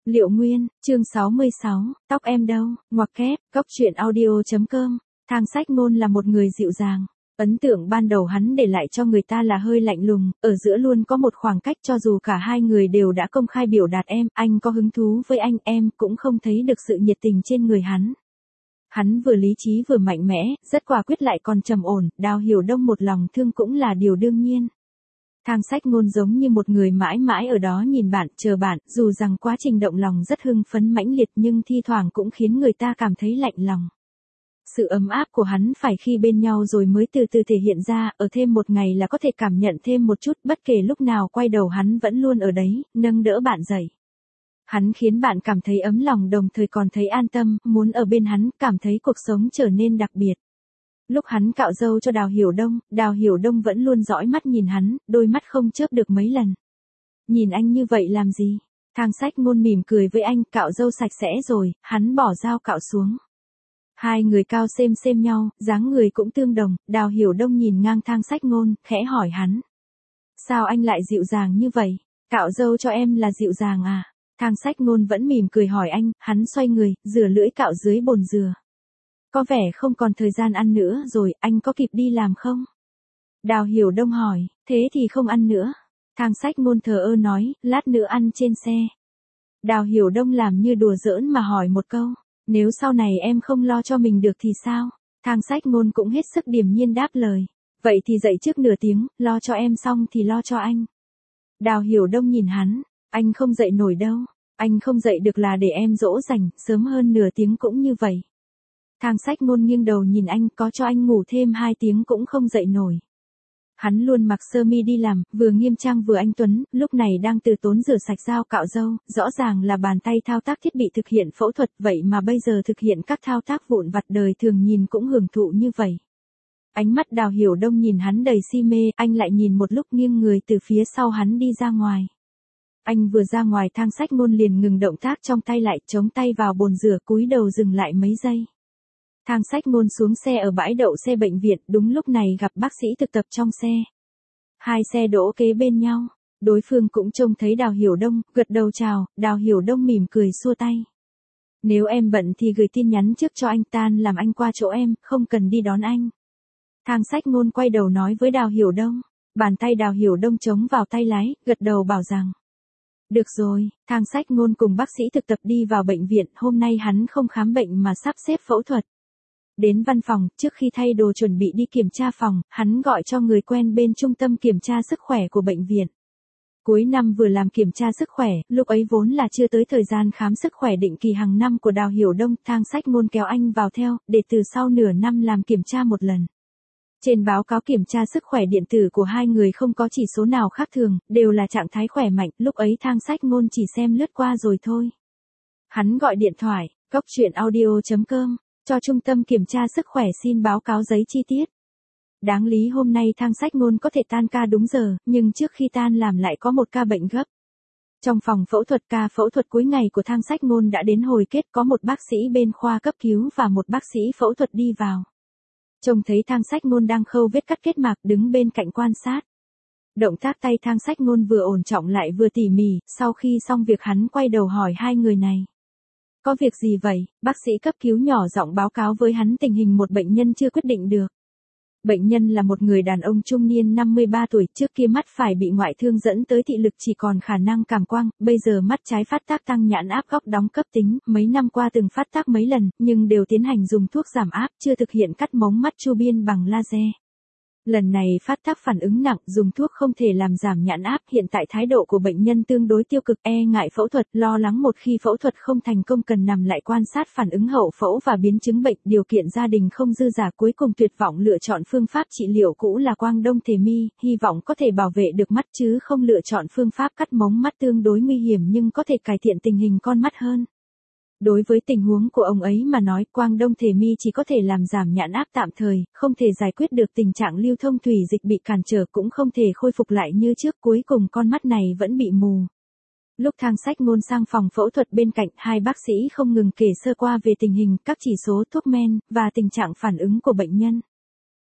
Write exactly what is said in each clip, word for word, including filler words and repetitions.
Liệu Nguyên, chương sáu mươi sáu, tóc em đâu, ngoặc kép, góc truyện audio.com. Thang Sách Ngôn là một người dịu dàng. Ấn tượng ban đầu hắn để lại cho người ta là hơi lạnh lùng, ở giữa luôn có một khoảng cách cho dù cả hai người đều đã công khai biểu đạt em, anh có hứng thú với anh, em cũng không thấy được sự nhiệt tình trên người hắn. Hắn vừa lý trí vừa mạnh mẽ, rất quả quyết lại còn trầm ổn, Đào Hiểu Đông một lòng thương cũng là điều đương nhiên. Thang Sách Ngôn giống như một người mãi mãi ở đó nhìn bạn, chờ bạn, dù rằng quá trình động lòng rất hưng phấn mãnh liệt nhưng thi thoảng cũng khiến người ta cảm thấy lạnh lòng. Sự ấm áp của hắn phải khi bên nhau rồi mới từ từ thể hiện ra, ở thêm một ngày là có thể cảm nhận thêm một chút, bất kể lúc nào quay đầu hắn vẫn luôn ở đấy, nâng đỡ bạn dậy. Hắn khiến bạn cảm thấy ấm lòng đồng thời còn thấy an tâm, muốn ở bên hắn, cảm thấy cuộc sống trở nên đặc biệt. Lúc hắn cạo râu cho Đào Hiểu Đông, Đào Hiểu Đông vẫn luôn dõi mắt nhìn hắn, đôi mắt không chớp được mấy lần. Nhìn anh như vậy làm gì? Thang Sách Ngôn mỉm cười với anh, cạo râu sạch sẽ rồi, hắn bỏ dao cạo xuống. Hai người cao xem xem nhau, dáng người cũng tương đồng, Đào Hiểu Đông nhìn ngang Thang Sách Ngôn, khẽ hỏi hắn. Sao anh lại dịu dàng như vậy? Cạo râu cho em là dịu dàng à? Thang Sách Ngôn vẫn mỉm cười hỏi anh, hắn xoay người, rửa lưỡi cạo dưới bồn dừa. Có vẻ không còn thời gian ăn nữa rồi, anh có kịp đi làm không? Đào Hiểu Đông hỏi, thế thì không ăn nữa. Thang Sách Ngôn thờ ơ nói, lát nữa ăn trên xe. Đào Hiểu Đông làm như đùa giỡn mà hỏi một câu, nếu sau này em không lo cho mình được thì sao? Thang Sách Ngôn cũng hết sức điềm nhiên đáp lời, vậy thì dậy trước nửa tiếng, lo cho em xong thì lo cho anh. Đào Hiểu Đông nhìn hắn, anh không dậy nổi đâu, anh không dậy được là để em dỗ dành, sớm hơn nửa tiếng cũng như vậy. Thang Sách Ngôn nghiêng đầu nhìn anh, có cho anh ngủ thêm hai tiếng cũng không dậy nổi. Hắn luôn mặc sơ mi đi làm, vừa nghiêm trang vừa anh tuấn, lúc này đang từ tốn rửa sạch dao cạo râu, rõ ràng là bàn tay thao tác thiết bị thực hiện phẫu thuật, vậy mà bây giờ thực hiện các thao tác vụn vặt đời thường nhìn cũng hưởng thụ như vậy. Ánh mắt Đào Hiểu Đông nhìn hắn đầy si mê, anh lại nhìn một lúc nghiêng người từ phía sau hắn đi ra ngoài. Anh vừa ra ngoài Thang Sách Ngôn liền ngừng động tác trong tay lại, chống tay vào bồn rửa cúi đầu dừng lại mấy giây. Thang Sách Ngôn xuống xe ở bãi đậu xe bệnh viện, đúng lúc này gặp bác sĩ thực tập trong xe. Hai xe đỗ kế bên nhau, đối phương cũng trông thấy Đào Hiểu Đông, gật đầu chào, Đào Hiểu Đông mỉm cười xua tay. Nếu em bận thì gửi tin nhắn trước cho anh, tan làm anh qua chỗ em, không cần đi đón anh. Thang Sách Ngôn quay đầu nói với Đào Hiểu Đông, bàn tay Đào Hiểu Đông chống vào tay lái, gật đầu bảo rằng. Được rồi, Thang Sách Ngôn cùng bác sĩ thực tập đi vào bệnh viện, hôm nay hắn không khám bệnh mà sắp xếp phẫu thuật. Đến văn phòng, trước khi thay đồ chuẩn bị đi kiểm tra phòng, hắn gọi cho người quen bên trung tâm kiểm tra sức khỏe của bệnh viện. Cuối năm vừa làm kiểm tra sức khỏe, lúc ấy vốn là chưa tới thời gian khám sức khỏe định kỳ hàng năm của Đào Hiểu Đông, Thang Sách Ngôn kéo anh vào theo, để từ sau nửa năm làm kiểm tra một lần. Trên báo cáo kiểm tra sức khỏe điện tử của hai người không có chỉ số nào khác thường, đều là trạng thái khỏe mạnh, lúc ấy Thang Sách Ngôn chỉ xem lướt qua rồi thôi. Hắn gọi điện thoại, góc truyện audio.com. Cho trung tâm kiểm tra sức khỏe xin báo cáo giấy chi tiết. Đáng lý hôm nay Thang Sách Ngôn có thể tan ca đúng giờ, nhưng trước khi tan làm lại có một ca bệnh gấp. Trong phòng phẫu thuật, ca phẫu thuật cuối ngày của Thang Sách Ngôn đã đến hồi kết, có một bác sĩ bên khoa cấp cứu và một bác sĩ phẫu thuật đi vào. Trông thấy Thang Sách Ngôn đang khâu vết cắt kết mạc đứng bên cạnh quan sát. Động tác tay Thang Sách Ngôn vừa ổn trọng lại vừa tỉ mỉ, sau khi xong việc hắn quay đầu hỏi hai người này. Có việc gì vậy? Bác sĩ cấp cứu nhỏ giọng báo cáo với hắn tình hình một bệnh nhân chưa quyết định được. Bệnh nhân là một người đàn ông trung niên năm mươi ba tuổi, trước kia mắt phải bị ngoại thương dẫn tới thị lực chỉ còn khả năng cảm quang, bây giờ mắt trái phát tác tăng nhãn áp góc đóng cấp tính, mấy năm qua từng phát tác mấy lần, nhưng đều tiến hành dùng thuốc giảm áp, chưa thực hiện cắt mống mắt chu biên bằng laser. Lần này phát tác phản ứng nặng, dùng thuốc không thể làm giảm nhãn áp, hiện tại thái độ của bệnh nhân tương đối tiêu cực, e ngại phẫu thuật, lo lắng một khi phẫu thuật không thành công cần nằm lại quan sát phản ứng hậu phẫu và biến chứng bệnh, điều kiện gia đình không dư giả, cuối cùng tuyệt vọng lựa chọn phương pháp trị liệu cũ là quang đông thể mi, hy vọng có thể bảo vệ được mắt chứ không lựa chọn phương pháp cắt mống mắt tương đối nguy hiểm nhưng có thể cải thiện tình hình con mắt hơn. Đối với tình huống của ông ấy mà nói, quang đông thể mi chỉ có thể làm giảm nhãn áp tạm thời, không thể giải quyết được tình trạng lưu thông thủy dịch bị cản trở, cũng không thể khôi phục lại như trước, cuối cùng con mắt này vẫn bị mù. Lúc Thang Sách Ngôn sang phòng phẫu thuật bên cạnh, hai bác sĩ không ngừng kể sơ qua về tình hình, các chỉ số thuốc men, và tình trạng phản ứng của bệnh nhân.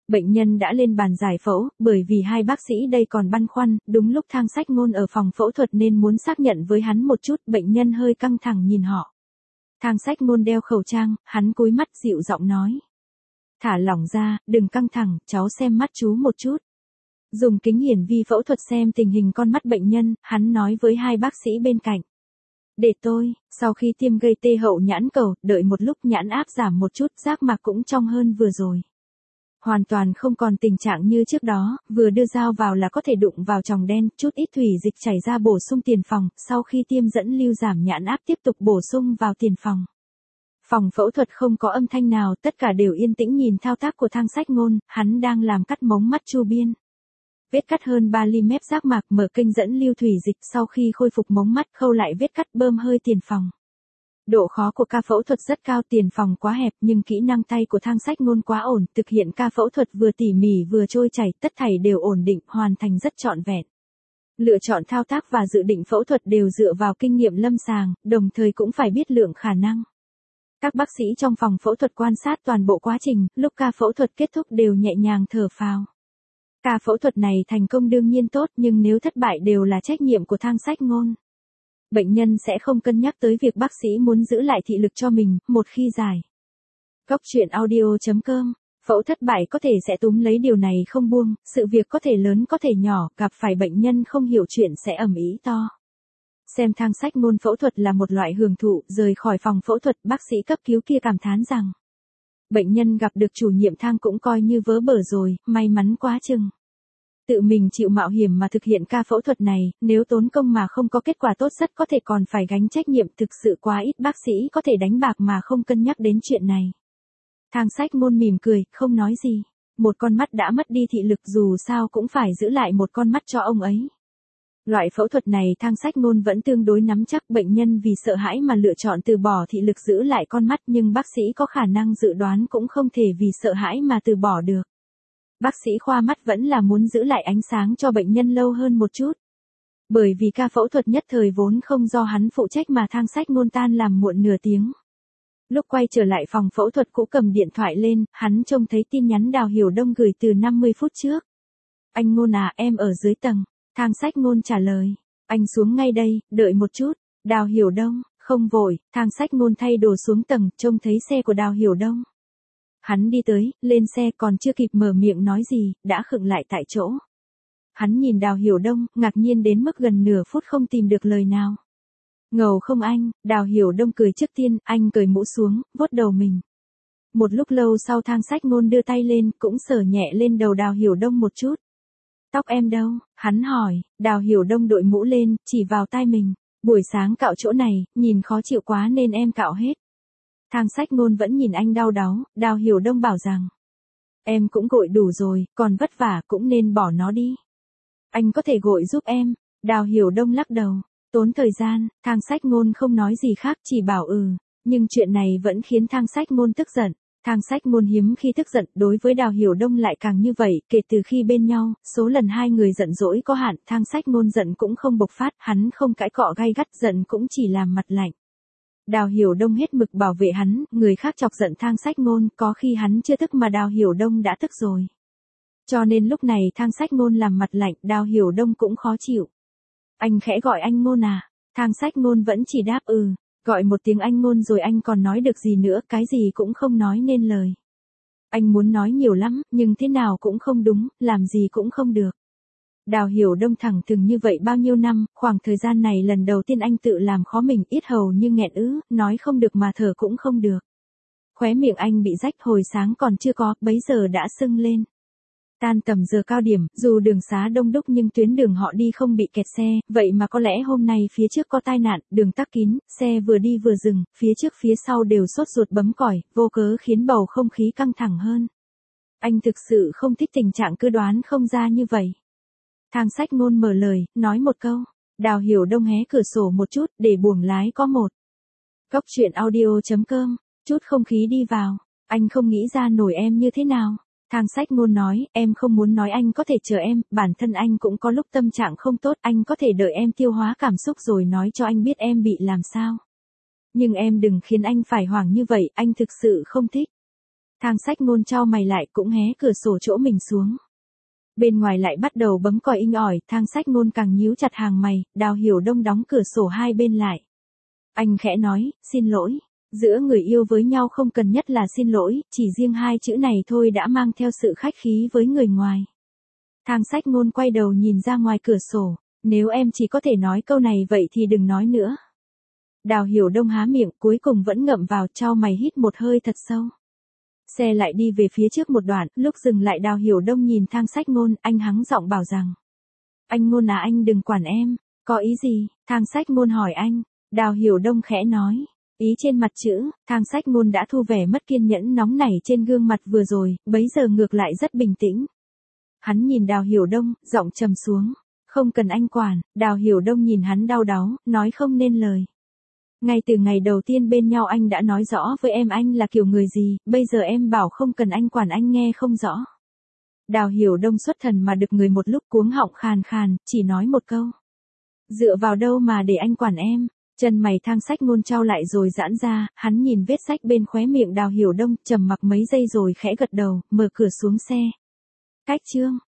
Bệnh nhân đã lên bàn giải phẫu, bởi vì hai bác sĩ đây còn băn khoăn, đúng lúc Thang Sách Ngôn ở phòng phẫu thuật nên muốn xác nhận với hắn một chút, bệnh nhân hơi căng thẳng nhìn họ. Thang Sách Ngôn đeo khẩu trang, hắn cúi mắt dịu giọng nói. Thả lỏng ra, đừng căng thẳng, cháu xem mắt chú một chút. Dùng kính hiển vi phẫu thuật xem tình hình con mắt bệnh nhân, hắn nói với hai bác sĩ bên cạnh. Để tôi, sau khi tiêm gây tê hậu nhãn cầu, đợi một lúc nhãn áp giảm một chút, giác mạc cũng trong hơn vừa rồi. Hoàn toàn không còn tình trạng như trước đó, vừa đưa dao vào là có thể đụng vào tròng đen, chút ít thủy dịch chảy ra bổ sung tiền phòng, sau khi tiêm dẫn lưu giảm nhãn áp tiếp tục bổ sung vào tiền phòng. Phòng phẫu thuật không có âm thanh nào, tất cả đều yên tĩnh nhìn thao tác của Thang Sách Ngôn, hắn đang làm cắt mống mắt chu biên. Vết cắt hơn ba mi-li-mét giác mạc, mở kênh dẫn lưu thủy dịch, sau khi khôi phục mống mắt khâu lại vết cắt, bơm hơi tiền phòng. Độ khó của ca phẫu thuật rất cao, tiền phòng quá hẹp nhưng kỹ năng tay của Thang Sách Ngôn quá ổn, thực hiện ca phẫu thuật vừa tỉ mỉ vừa trôi chảy, tất thảy đều ổn định, hoàn thành rất trọn vẹn. Lựa chọn thao tác và dự định phẫu thuật đều dựa vào kinh nghiệm lâm sàng, đồng thời cũng phải biết lượng khả năng. Các bác sĩ trong phòng phẫu thuật quan sát toàn bộ quá trình, lúc ca phẫu thuật kết thúc đều nhẹ nhàng thở phào. Ca phẫu thuật này thành công đương nhiên tốt, nhưng nếu thất bại đều là trách nhiệm của Thang Sách Ngôn. Bệnh nhân sẽ không cân nhắc tới việc bác sĩ muốn giữ lại thị lực cho mình, một khi giải. Góc truyện audio chấm com, phẫu thất bại có thể sẽ túm lấy điều này không buông, sự việc có thể lớn có thể nhỏ, gặp phải bệnh nhân không hiểu chuyện sẽ ầm ĩ to. Xem Thang Sách Ngôn phẫu thuật là một loại hưởng thụ, rời khỏi phòng phẫu thuật, bác sĩ cấp cứu kia cảm thán rằng. Bệnh nhân gặp được chủ nhiệm Thang cũng coi như vớ bở rồi, may mắn quá chừng. Tự mình chịu mạo hiểm mà thực hiện ca phẫu thuật này, nếu tốn công mà không có kết quả tốt rất có thể còn phải gánh trách nhiệm, thực sự quá ít bác sĩ có thể đánh bạc mà không cân nhắc đến chuyện này. Thang Sách Ngôn mỉm cười, không nói gì. Một con mắt đã mất đi thị lực dù sao cũng phải giữ lại một con mắt cho ông ấy. Loại phẫu thuật này Thang Sách Ngôn vẫn tương đối nắm chắc, bệnh nhân vì sợ hãi mà lựa chọn từ bỏ thị lực giữ lại con mắt, nhưng bác sĩ có khả năng dự đoán cũng không thể vì sợ hãi mà từ bỏ được. Bác sĩ khoa mắt vẫn là muốn giữ lại ánh sáng cho bệnh nhân lâu hơn một chút. Bởi vì ca phẫu thuật nhất thời vốn không do hắn phụ trách mà Thang Sách Ngôn tan làm muộn nửa tiếng. Lúc quay trở lại phòng phẫu thuật cũ cầm điện thoại lên, hắn trông thấy tin nhắn Đào Hiểu Đông gửi từ năm mươi phút trước. Anh Ngôn à, em ở dưới tầng. Thang Sách Ngôn trả lời. Anh xuống ngay đây, đợi một chút. Đào Hiểu Đông, không vội. Thang Sách Ngôn thay đồ xuống tầng, trông thấy xe của Đào Hiểu Đông. Hắn đi tới, lên xe còn chưa kịp mở miệng nói gì, đã khựng lại tại chỗ. Hắn nhìn Đào Hiểu Đông, ngạc nhiên đến mức gần nửa phút không tìm được lời nào. Ngầu không anh, Đào Hiểu Đông cười trước tiên, anh cởi mũ xuống, vuốt đầu mình. Một lúc lâu sau Thang Sách Ngôn đưa tay lên, cũng sờ nhẹ lên đầu Đào Hiểu Đông một chút. Tóc em đâu? Hắn hỏi, Đào Hiểu Đông đội mũ lên, chỉ vào tai mình. Buổi sáng cạo chỗ này, nhìn khó chịu quá nên em cạo hết. Thang Sách Ngôn vẫn nhìn anh đau đáu, Đào Hiểu Đông bảo rằng. Em cũng gội đủ rồi, còn vất vả cũng nên bỏ nó đi. Anh có thể gội giúp em. Đào Hiểu Đông lắc đầu. Tốn thời gian, Thang Sách Ngôn không nói gì khác, chỉ bảo ừ. Nhưng chuyện này vẫn khiến Thang Sách Ngôn tức giận. Thang Sách Ngôn hiếm khi tức giận, đối với Đào Hiểu Đông lại càng như vậy, kể từ khi bên nhau, số lần hai người giận dỗi có hạn, Thang Sách Ngôn giận cũng không bộc phát, hắn không cãi cọ gay gắt, giận cũng chỉ làm mặt lạnh. Đào Hiểu Đông hết mực bảo vệ hắn, người khác chọc giận Thang Sách Ngôn, có khi hắn chưa tức mà Đào Hiểu Đông đã tức rồi. Cho nên lúc này Thang Sách Ngôn làm mặt lạnh, Đào Hiểu Đông cũng khó chịu. Anh khẽ gọi anh Ngôn à? Thang Sách Ngôn vẫn chỉ đáp ừ. Gọi một tiếng anh Ngôn rồi anh còn nói được gì nữa, cái gì cũng không nói nên lời. Anh muốn nói nhiều lắm, nhưng thế nào cũng không đúng, làm gì cũng không được. Đào Hiểu Đông thẳng thừng như vậy bao nhiêu năm, khoảng thời gian này lần đầu tiên anh tự làm khó mình, yết hầu như nghẹn ứ, nói không được mà thở cũng không được. Khóe miệng anh bị rách, hồi sáng còn chưa có, bấy giờ đã sưng lên. Tan tầm giờ cao điểm, dù đường xá đông đúc nhưng tuyến đường họ đi không bị kẹt xe, vậy mà có lẽ hôm nay phía trước có tai nạn, đường tắc kín, xe vừa đi vừa dừng, phía trước phía sau đều sốt ruột bấm còi, vô cớ khiến bầu không khí căng thẳng hơn. Anh thực sự không thích tình trạng cứ đoán không ra như vậy. Thang Sách Ngôn mở lời, nói một câu. Đào Hiểu Đông hé cửa sổ một chút, để buồng lái có một. Góc truyện audio chấm com, chút không khí đi vào. Anh không nghĩ ra nổi em như thế nào. Thang Sách Ngôn nói, em không muốn nói anh có thể chờ em, bản thân anh cũng có lúc tâm trạng không tốt, anh có thể đợi em tiêu hóa cảm xúc rồi nói cho anh biết em bị làm sao. Nhưng em đừng khiến anh phải hoảng như vậy, anh thực sự không thích. Thang sách ngôn chau mày lại cũng hé cửa sổ chỗ mình xuống. Bên ngoài lại bắt đầu bấm còi inh ỏi, thang sách ngôn càng nhíu chặt hàng mày, Đào Hiểu Đông đóng cửa sổ hai bên lại. Anh khẽ nói, xin lỗi. Giữa người yêu với nhau không cần nhất là xin lỗi, chỉ riêng hai chữ này thôi đã mang theo sự khách khí với người ngoài. Thang sách ngôn quay đầu nhìn ra ngoài cửa sổ, nếu em chỉ có thể nói câu này vậy thì đừng nói nữa. Đào Hiểu Đông há miệng cuối cùng vẫn ngậm vào, chau mày hít một hơi thật sâu. Xe lại đi về phía trước một đoạn, lúc dừng lại Đào Hiểu Đông nhìn thang sách ngôn, anh hắng giọng bảo rằng. Anh Ngôn à, anh đừng quản em, có ý gì, thang sách ngôn hỏi anh. Đào Hiểu Đông khẽ nói, ý trên mặt chữ, thang sách ngôn đã thu vẻ mất kiên nhẫn nóng nảy trên gương mặt vừa rồi, bấy giờ ngược lại rất bình tĩnh. Hắn nhìn Đào Hiểu Đông, giọng trầm xuống, không cần anh quản. Đào Hiểu Đông nhìn hắn đau đáu, nói không nên lời. Ngay từ ngày đầu tiên bên nhau anh đã nói rõ với em anh là kiểu người gì, bây giờ em bảo không cần anh quản anh nghe không rõ. Đào Hiểu Đông xuất thần mà được người một lúc, cuống họng khàn khàn, chỉ nói một câu. Dựa vào đâu mà để anh quản em? Chân mày thang sách ngôn chau lại rồi giãn ra, hắn nhìn vết rách bên khóe miệng Đào Hiểu Đông, trầm mặc mấy giây rồi khẽ gật đầu, mở cửa xuống xe. Cách chương